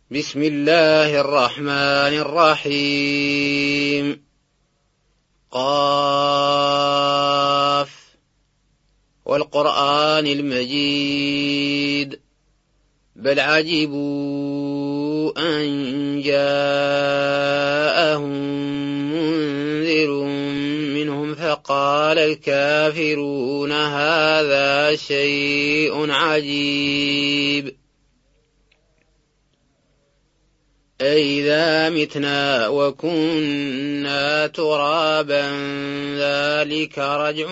بسم الله الرحمن الرحيم. قاف والقرآن المجيد بل عجبوا أن جاءهم منذر منهم فقال الكافرون هذا شيء عجيب أئذا متنا وكنا ترابا ذلك رجع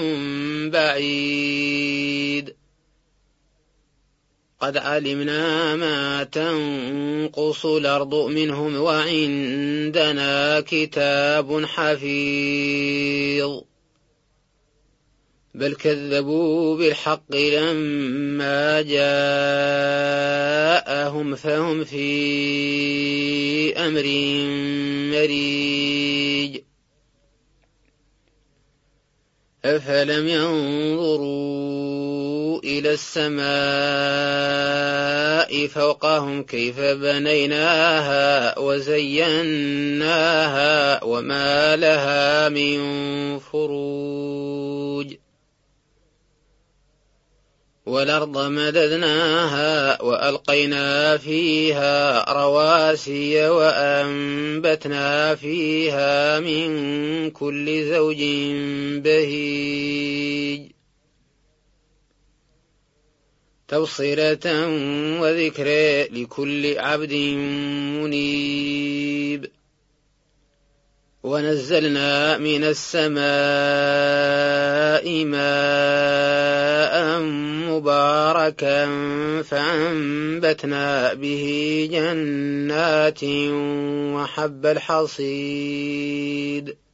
بعيد قد علمنا ما تنقص الأرض منهم وعندنا كتاب حفيظ بل كذبوا بالحق لما جاءهم فهم في أمر مريج أفلم ينظروا إلى السماء فوقهم كيف بنيناها وزيناها وما لها من فروج والأرض مددناها وألقينا فيها رواسي وأنبتنا فيها من كل زوج بهيج تبصرة وذكر لكل عبد منيب ونزلنا من السماء ماء مباركا فأنبتنا به جنات وحب الحصيد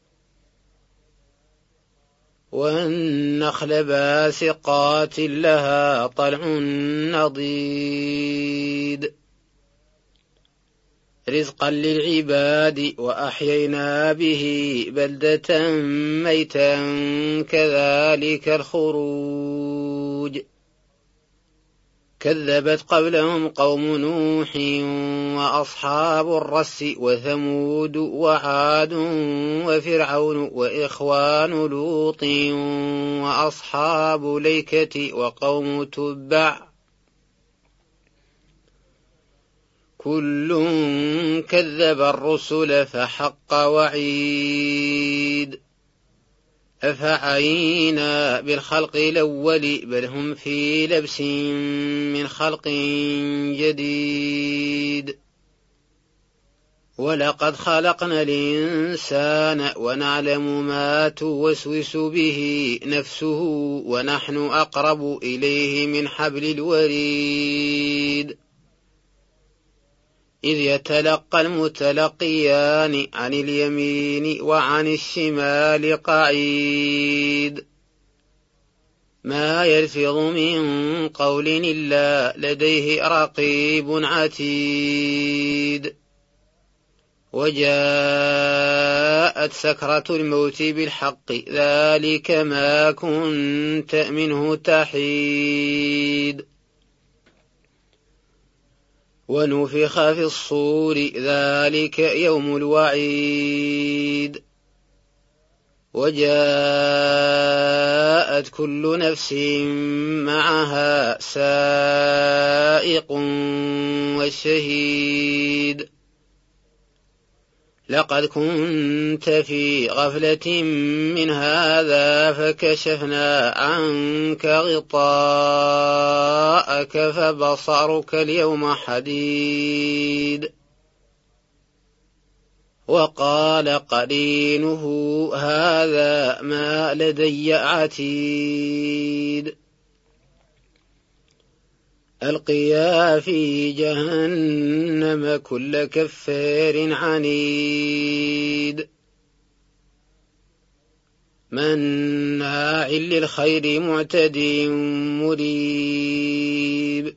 والنخل باسقات لها طلع نضيد رزقا للعباد وأحيينا به بلدة ميتا كذلك الخروج كذبت قبلهم قوم نوح وأصحاب الرس وثمود وعاد وفرعون وإخوان لوط وأصحاب ليكة وقوم تبع كل كذب الرسل فحق وعيد أفعينا بالخلق الأول بل هم في لبس من خلق جديد ولقد خلقنا الإنسان ونعلم ما توسوس به نفسه ونحن أقرب إليه من حبل الوريد إذ يتلقى المتلقيان عن اليمين وعن الشمال قعيد ما يلفظ من قول إلا لديه رقيب عتيد وجاءت سكرة الموت بالحق ذلك ما كنت منه تحيد ونفخ في الصور ذلك يوم الوعيد وجاءت كل نفس معها سائق وشهيد لقد كنت في غفلة من هذا فكشفنا عنك غطاءك فبصرك اليوم حديد وقال قرينه هذا ما لدي عتيد ألقيا في جهنم كل كفار عنيد مناع للخير معتد مريب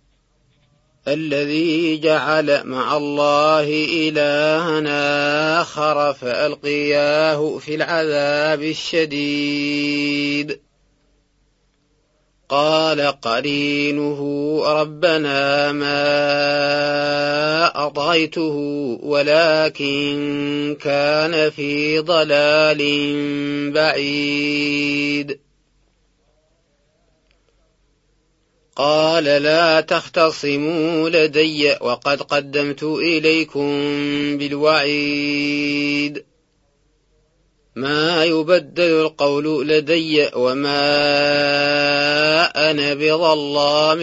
الذي جعل مع الله إلها آخر فألقياه في العذاب الشديد قال قرينه ربنا ما فأطغيته ولكن كان في ضلال بعيد. قال لا تختصموا لدي وقد قدمت إليكم بالوعيد. ما يبدل القول لدي وما أنا بظلام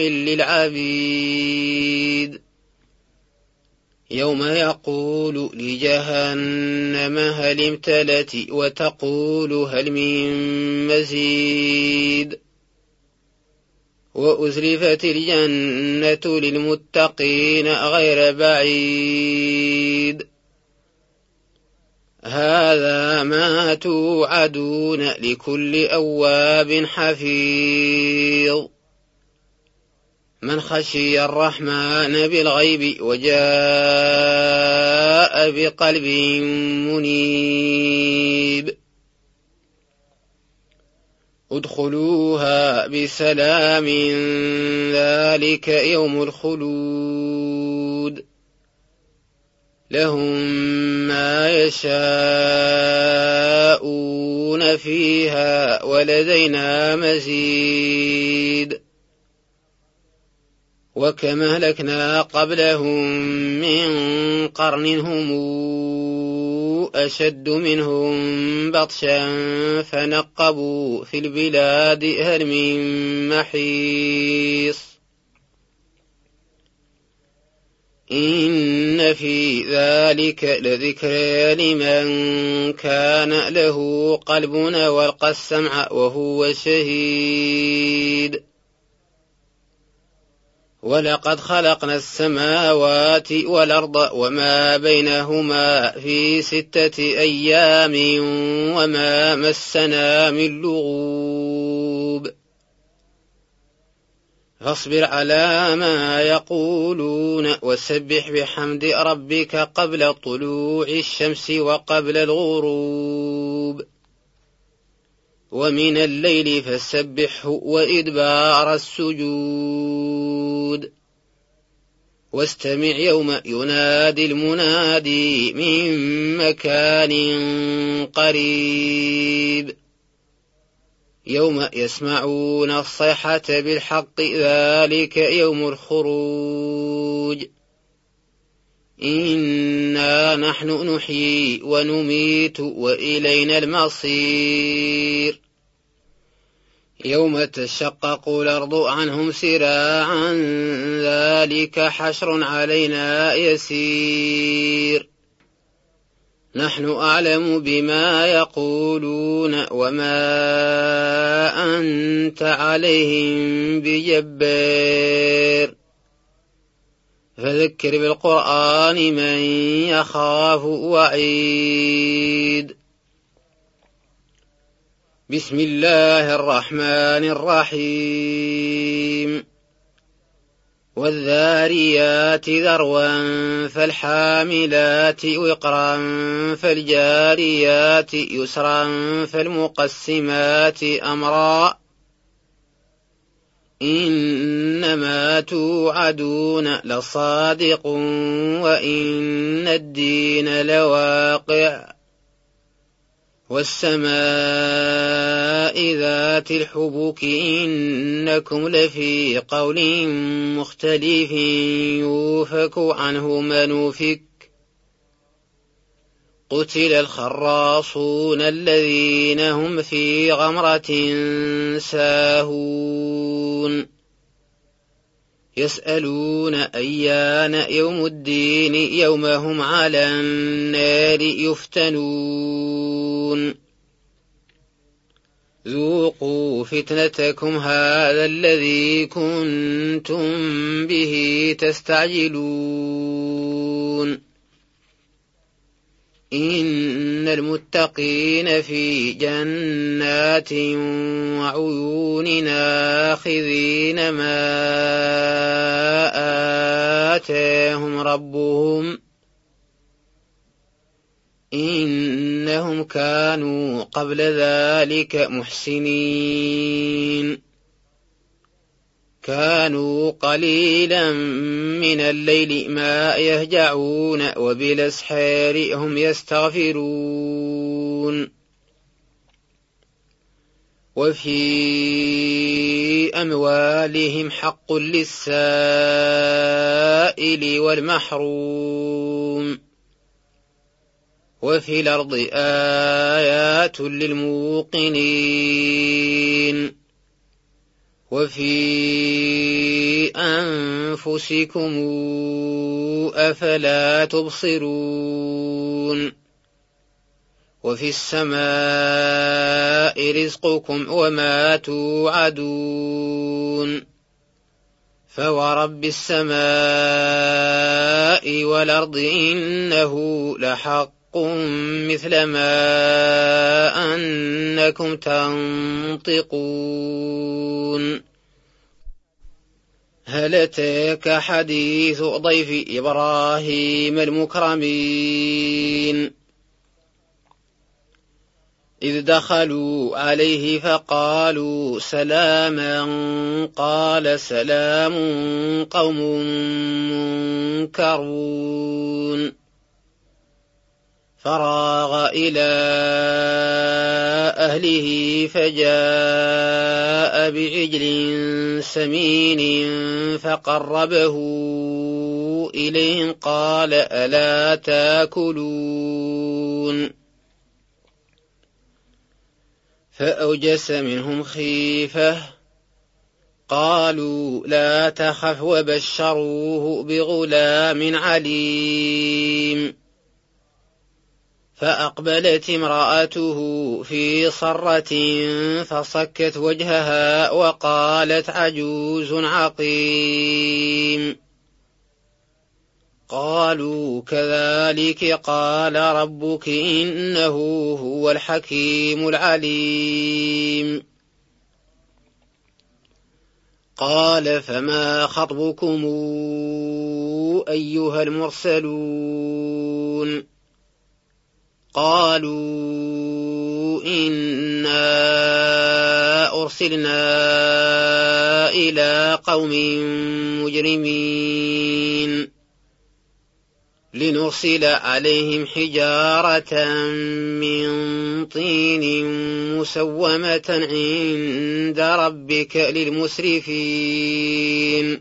للعبيد. يوم يقول لجهنم هل امتلت وتقول هل من مزيد. وأزلفت الجنة للمتقين غير بعيد. هذا ما توعدون لكل أواب حفيظ. من خشي الرحمن بالغيب وجاء بقلب منيب. ادخلوها بسلام ذلك يوم الخلود. لهم ما يشاءون فيها ولدينا مزيد. وكم أهلكنا قبلهم من قرن هم أشد منهم بطشا فنقبوا في البلاد هل من محيص. إن في ذلك لذكرى لمن كان له قلب والقى السمع وهو شهيد. ولقد خلقنا السماوات والأرض وما بينهما في 6 أيام وما مسنا من لغوب. فاصبر على ما يقولون وسبح بحمد ربك قبل طلوع الشمس وقبل الغروب. ومن الليل فسبحه وإدبار السجود. واستمع يوم ينادي المنادي من مكان قريب. يوم يسمعون الصيحة بالحق ذلك يوم الخروج. إنا نحن نحيي ونميت وإلينا المصير. يوم تشقق الأرض عنهم سراعا ذلك حشر علينا يسير. نحن أعلم بما يقولون وما أنت عليهم بجبار. فذكر بالقرآن من يخاف وعيد. بسم الله الرحمن الرحيم. والذاريات ذروا فالحاملات وقرا فالجاريات يسرا فالمقسمات أمرا. إنما توعدون لصادق وإن الدين لواقع. والسماء ذات الحبك إنكم لفي قول مختلف يوفك عنه من أفك. قتل الخراصون الذين هم في غمرة ساهون. يسألون أيان يوم الدين يوم هم على النار يفتنون. ذوقوا فتنتكم هذا الذي كنتم به تستعجلون. إن المتقين في جنات وعيون آخذين ما آتاهم ربهم إنهم كانوا قبل ذلك محسنين. كانوا قليلا من الليل ما يهجعون وبالأسحار هم يستغفرون وفي أموالهم حق للسائل والمحروم وفي الأرض آيات للموقنين وفي أنفسكم أفلا تبصرون وفي السماء رزقكم وما توعدون فورب السماء والأرض إنه لحق مثل ما أنكم تنطقون هل أتاك حديث ضيف إبراهيم المكرمين إذ دخلوا عليه فقالوا سلاما قال سلام قوم منكرون فراغ إلى أهله فجاء بعجل سمين فقربه إليهم قال ألا تاكلون فأوجس منهم خيفة قالوا لا تخف وبشروه بغلام عليم فأقبلت امرأته في صرة فصكت وجهها وقالت عجوز عقيم قالوا كذلك قال ربك إنه هو الحكيم العليم قال فما خطبكم أيها المرسلون قالوا إنا أرسلنا إلى قوم مجرمين لنرسل عليهم حجارة من طين مسومة عند ربك للمسرفين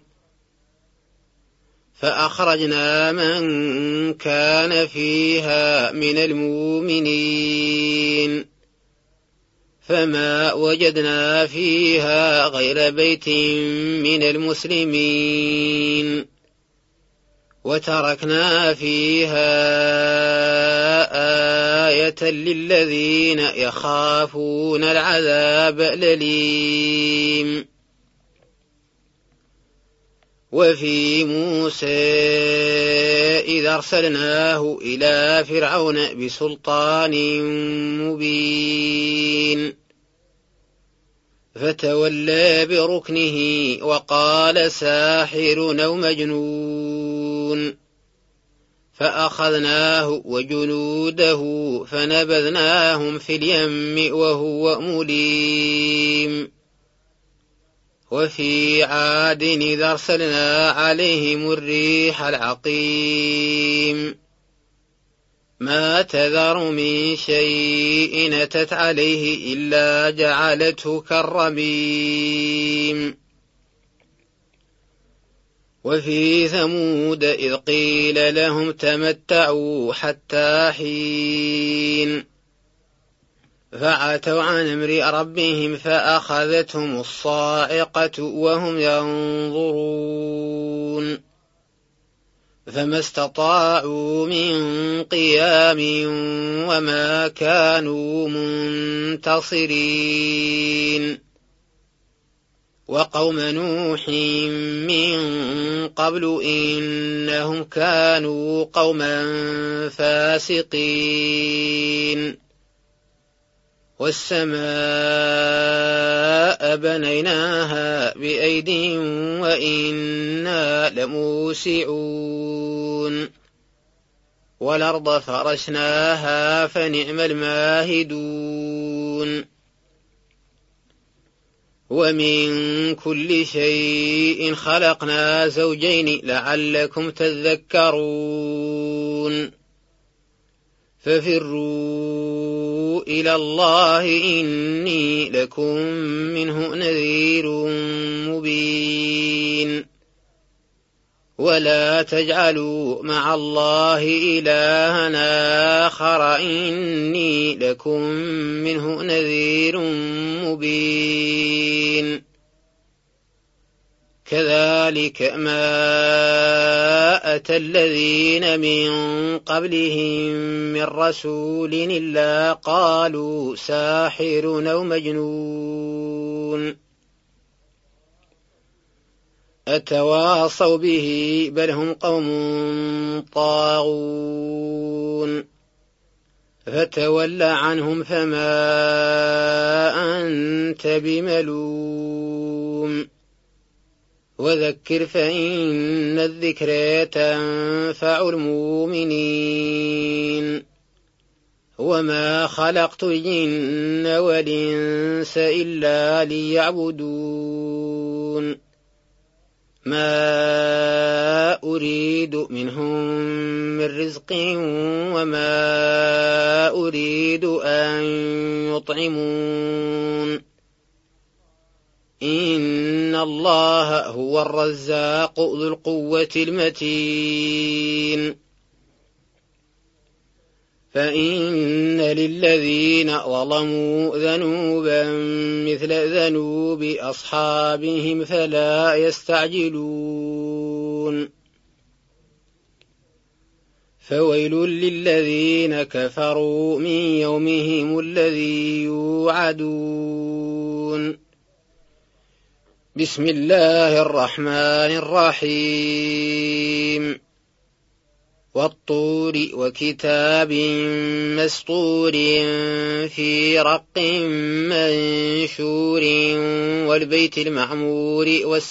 فأخرجنا من كان فيها من المؤمنين فما وجدنا فيها غير بيت من المسلمين وتركنا فيها آية للذين يخافون العذاب الأليم وفي موسى إذا أرسلناه إلى فرعون بسلطان مبين فتولى بركنه وقال ساحر أو مجنون فأخذناه وجنوده فنبذناهم في اليم وهو مليم وفي عاد إذا أرسلنا عليهم الريح العقيم ما تذر من شيء أتت عليه إلا جعلته كالرميم وفي ثمود إذ قيل لهم تمتعوا حتى حين فعتوا عن أمر ربهم فأخذتهم الصاعقة وهم ينظرون فما استطاعوا من قيام وما كانوا منتصرين وقوم نوح من قبل إنهم كانوا قوما فاسقين والسماء بنيناها بأيد وإنا لموسعون والأرض فرشناها فنعم الماهدون ومن كل شيء خلقنا زوجين لعلكم تذكرون ففروا إلى الله إني لكم منه نذير مبين ولا تجعلوا مع الله إلها آخر إني لكم منه نذير مبين كذلك ما أتى الذين من قبلهم من رسول إلا قالوا ساحر أو مجنون أتواصوا به بل هم قوم طاغون فتول عنهم فما أنت بملوم وذكر فإن الذكرى تنفع المؤمنين وما خلقت الجن والإنس إلا ليعبدون ما أريد منهم من رزق وما أريد أن يطعمون إن الله هو الرزاق ذو القوة المتين فإن للذين ظلموا ذنوبا مثل ذنوب أصحابهم فلا يستعجلون فويل للذين كفروا من يومهم الذي يوعدون بسم الله الرحمن الرحيم والطور وكتاب مسطور في رق منشور والبيت المعمور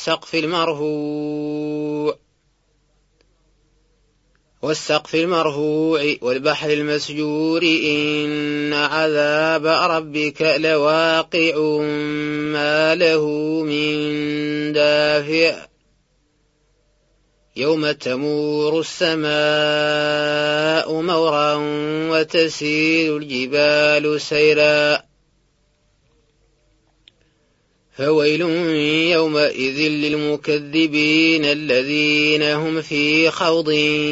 والسقف المرفوع والبحر المسجور إن عذاب ربك لواقع ما له من دافع يوم تمور السماء مورا وتسير الجبال سيرا فويل يومئذ للمكذبين الذين هم في خوض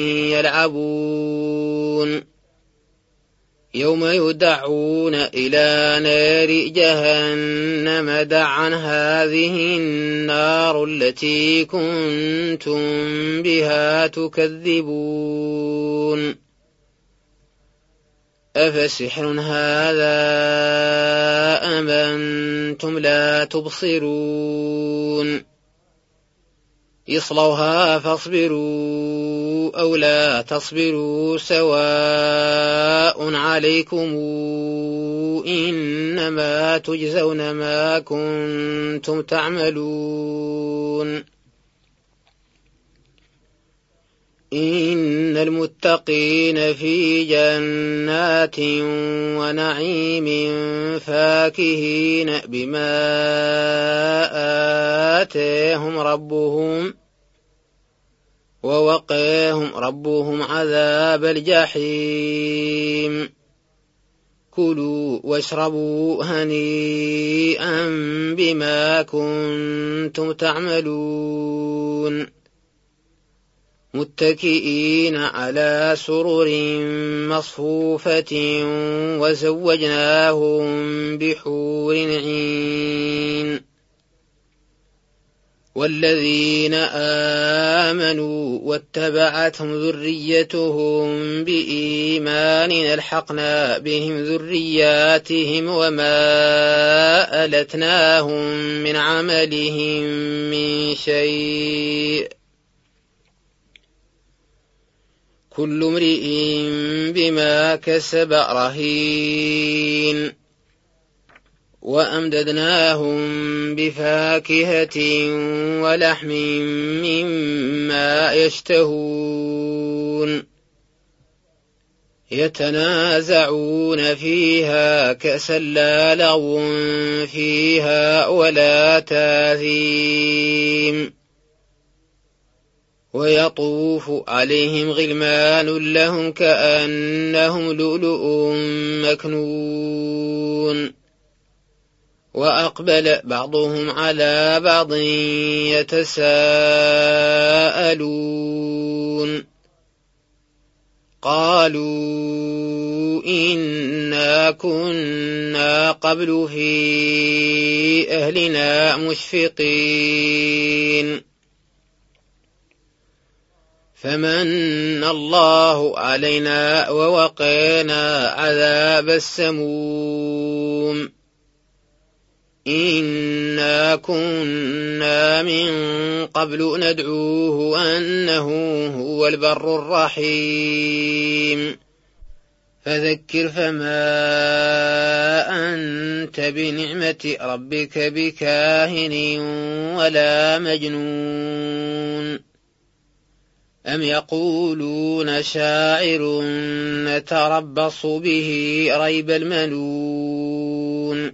يلعبون يوم يدعون إلى نار جهنم دعا هذه النار التي كنتم بها تكذبون أفسحر هذا أم أنتم لا تبصرون اصلوها فاصبروا أو لا تصبروا سواء عليكم إنما تجزون ما كنتم تعملون إن المتقين في جنات ونعيم فاكهين بما آتاهم ربهم ووقاهم ربهم عذاب الجحيم كلوا واشربوا هنيئا بما كنتم تعملون متكئين على سرر مصفوفة وزوجناهم بحور عين والذين آمنوا واتبعتهم ذريتهم بإيمان ألحقنا بهم ذرياتهم وما ألتناهم من عملهم من شيء كل امرئ بما كسب رهين وأمددناهم بفاكهة ولحم مما يشتهون يتنازعون فيها كأسا لا لغو فيها ولا تاثيم ويطوف عليهم غلمان لهم كأنهم لؤلؤ مكنون وأقبل بعضهم على بعض يتساءلون قالوا إنا كنا قبل في أهلنا مشفقين فمن الله علينا ووقينا عذاب السموم إنا كنا من قبل ندعوه أنه هو البر الرحيم فذكر فما أنت بنعمة ربك بكاهن ولا مجنون أم يقولون شاعر نتربص به ريب المنون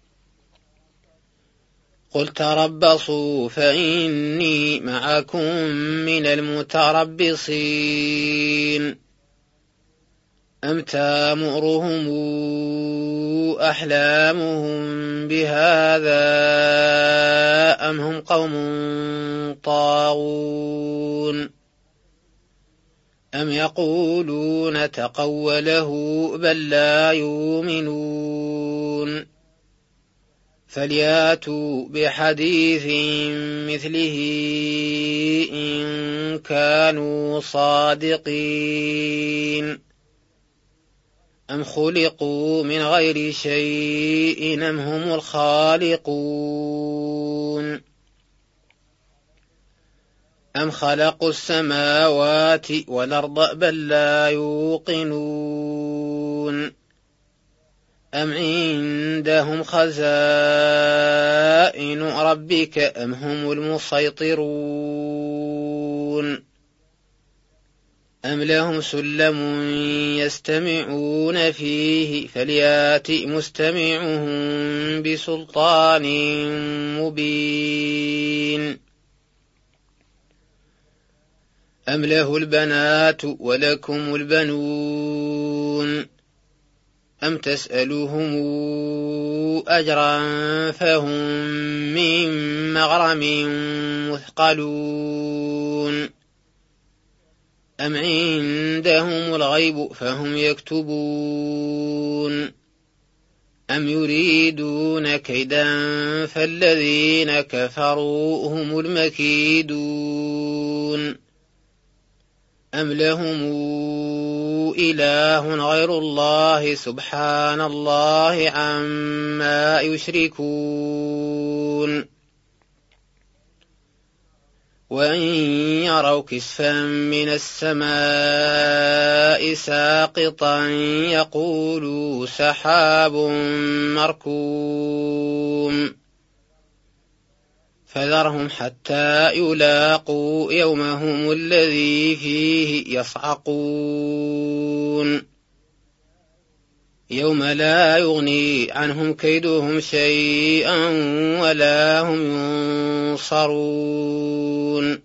قل تربصوا فإني معكم من المتربصين أم تامرهم أحلامهم بهذا أم هم قوم طاغون أم يقولون تقوله بل لا يؤمنون فلياتوا بحديث مثله إن كانوا صادقين أم خلقوا من غير شيء أم هم الخالقون أم خلقوا السماوات والأرض بل لا يوقنون أم عندهم خزائن ربك أم هم المسيطرون أم لهم سلم يستمعون فيه فليات مستمعهم بسلطان مبين أم له البنات ولكم البنون أم تسألهم أجرا فهم من مغرم مثقلون أم عندهم الغيب فهم يكتبون أم يريدون كيدا فالذين كفروا هم المكيدون أم لهم إله غير الله سبحان الله عما يشركون وإن يروا كسفا من السماء ساقطا يقولوا سحاب مركوم فذرهم حتى يلاقوا يومهم الذي فيه يصعقون يوم لا يغني عنهم كيدهم شيئا ولا هم ينصرون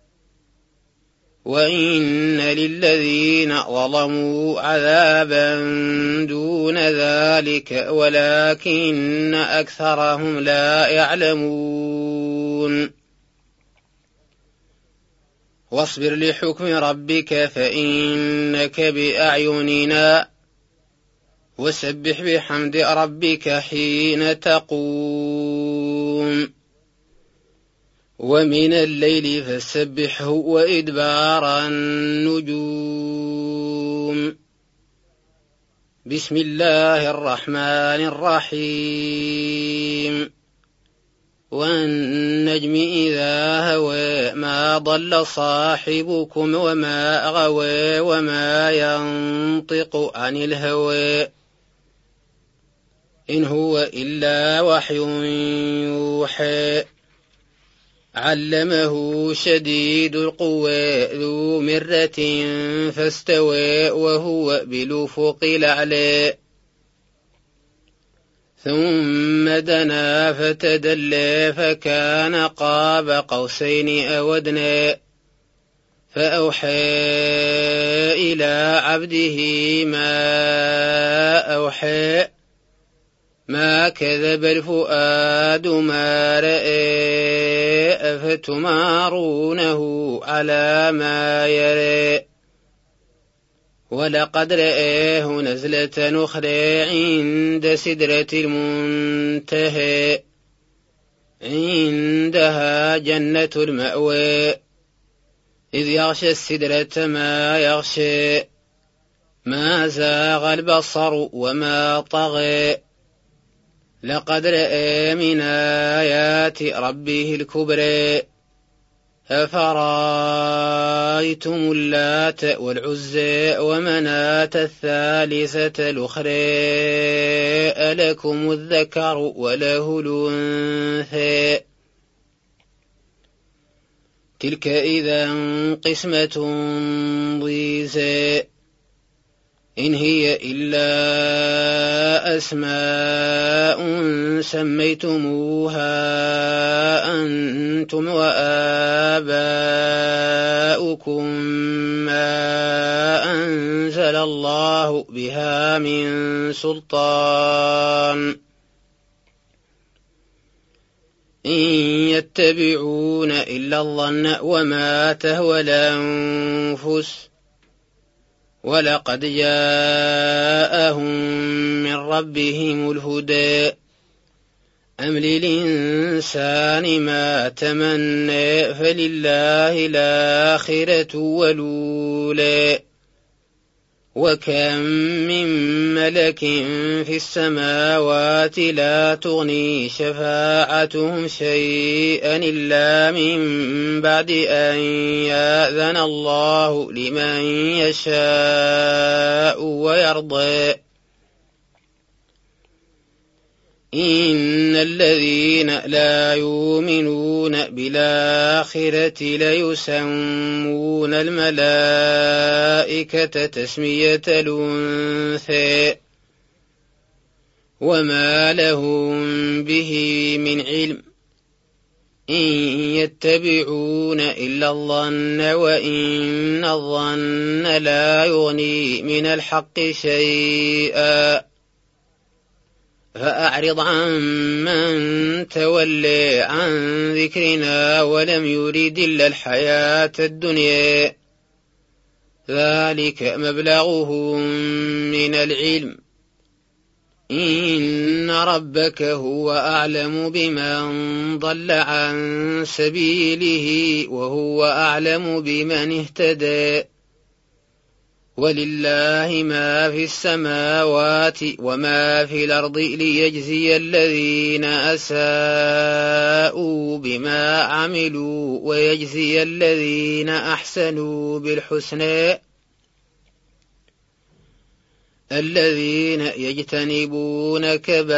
وإن للذين ظلموا عذابا دون ذلك ولكن أكثرهم لا يعلمون واصبر لحكم ربك فإنك بأعيننا وسبح بحمد ربك حين تقوم ومن الليل فسبحه وإدبار النجوم بسم الله الرحمن الرحيم والنجم إذا هوى ما ضل صاحبكم وما غوى وما ينطق عن الهوى إن هو إلا وحي يوحى علمه شديد القوى ذو مرة فاستوى وهو بالأفق الأعلى ثم دنا فتدلى فكان قاب قوسين أو أدنى فأوحى إلى عبده ما أوحى ما كذب الفؤاد ما رأى أفتمارونه على ما يرى ولقد رآه نزلة أخرى عند سدرة المنتهى عندها جنة المأوى إذ يغشى السدرة ما يغشى ما زاغ البصر وما طغى لقد رأى من آيات ربه الكبرى أفرأيتم اللات والعزى ومناة الثالثة الأخرى ألكم الذكر وله الأنثى تلك إذا قسمة ضيزى إن هي إلا أسماء سميتموها أنتم وآباؤكم ما أنزل الله بها من سلطان إن يتبعون إلا الظن وما تهوى الأنفس ولقد جاءهم من ربهم الهدى أم للإنسان ما تمنى فلله الآخرة والأولى وكم من ملك في السماوات لا تغني شفاعتهم شيئا إلا من بعد أن يأذن الله لمن يشاء ويرضى إن الذين لا يؤمنون بالآخرة ليسمون الملائكة تسمية الأنثى وما لهم به من علم إن يتبعون إلا الظن وإن الظن لا يغني من الحق شيئا فأعرض عن من تولى عن ذكرنا ولم يرد إلا الحياة الدنيا ذلك مبلغهم من العلم إن ربك هو أعلم بمن ضل عن سبيله وهو أعلم بمن اهتدى ولله ما في السماوات وما في الأرض ليجزي الذين أساءوا بما عملوا ويجزي الذين أحسنوا بالحسنى الذين يجتنبون كبائر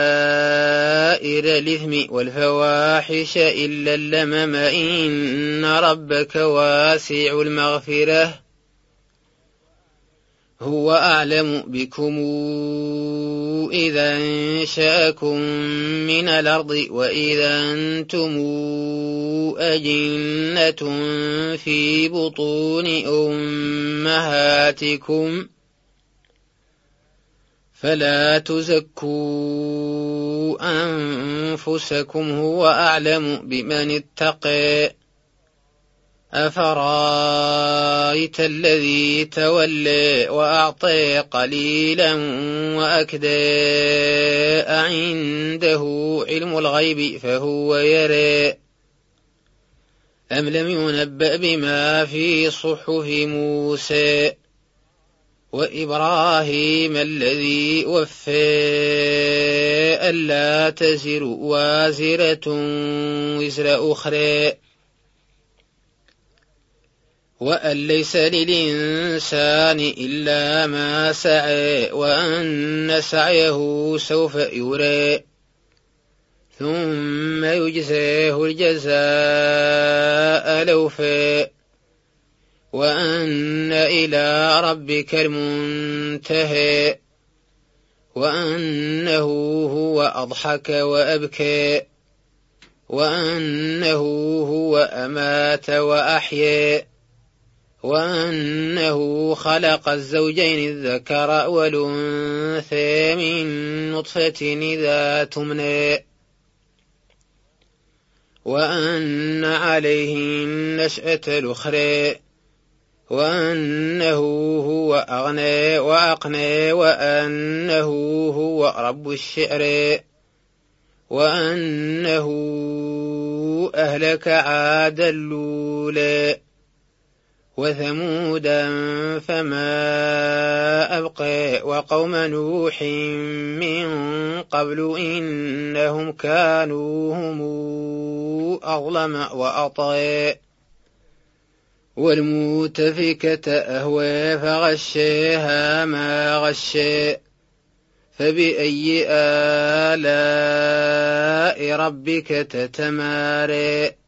الإثم والفواحش إلا اللمم إن ربك واسع المغفرة هو أعلم بكم إذا أنشأكم من الأرض وإذا أنتم أجنة في بطون أمهاتكم فلا تزكوا أنفسكم هو أعلم بمن اتقى أفرأيت الذي تولى وأعطى قليلا وأكدى أعنده علم الغيب فهو يرى أم لم ينبأ بما في صحف موسى وإبراهيم الذي وفى ألا تزر وازرة وزر أخرى وأن ليس للإنسان إلا ما سعى وأن سعيه سوف يرى ثم يجزيه الجزاء الأوفى وأن إلى ربك المنتهى وأنه هو أضحك وأبكى وأنه هو أمات وأحيا وأنه خلق الزوجين الذكر والأنثى من نطفة إذا تمنى وأن عليه النشأة الأخرى وأنه هو أغنى وأقنى وأنه هو رب الشعر وأنه أهلك عاد الأولى وثمودا فما أبقى وقوم نوح من قبل إنهم كانوا هم أظلم وأطغى والمؤتفكة أهوى فغشاها ما غشى فبأي آلاء ربك تتمارى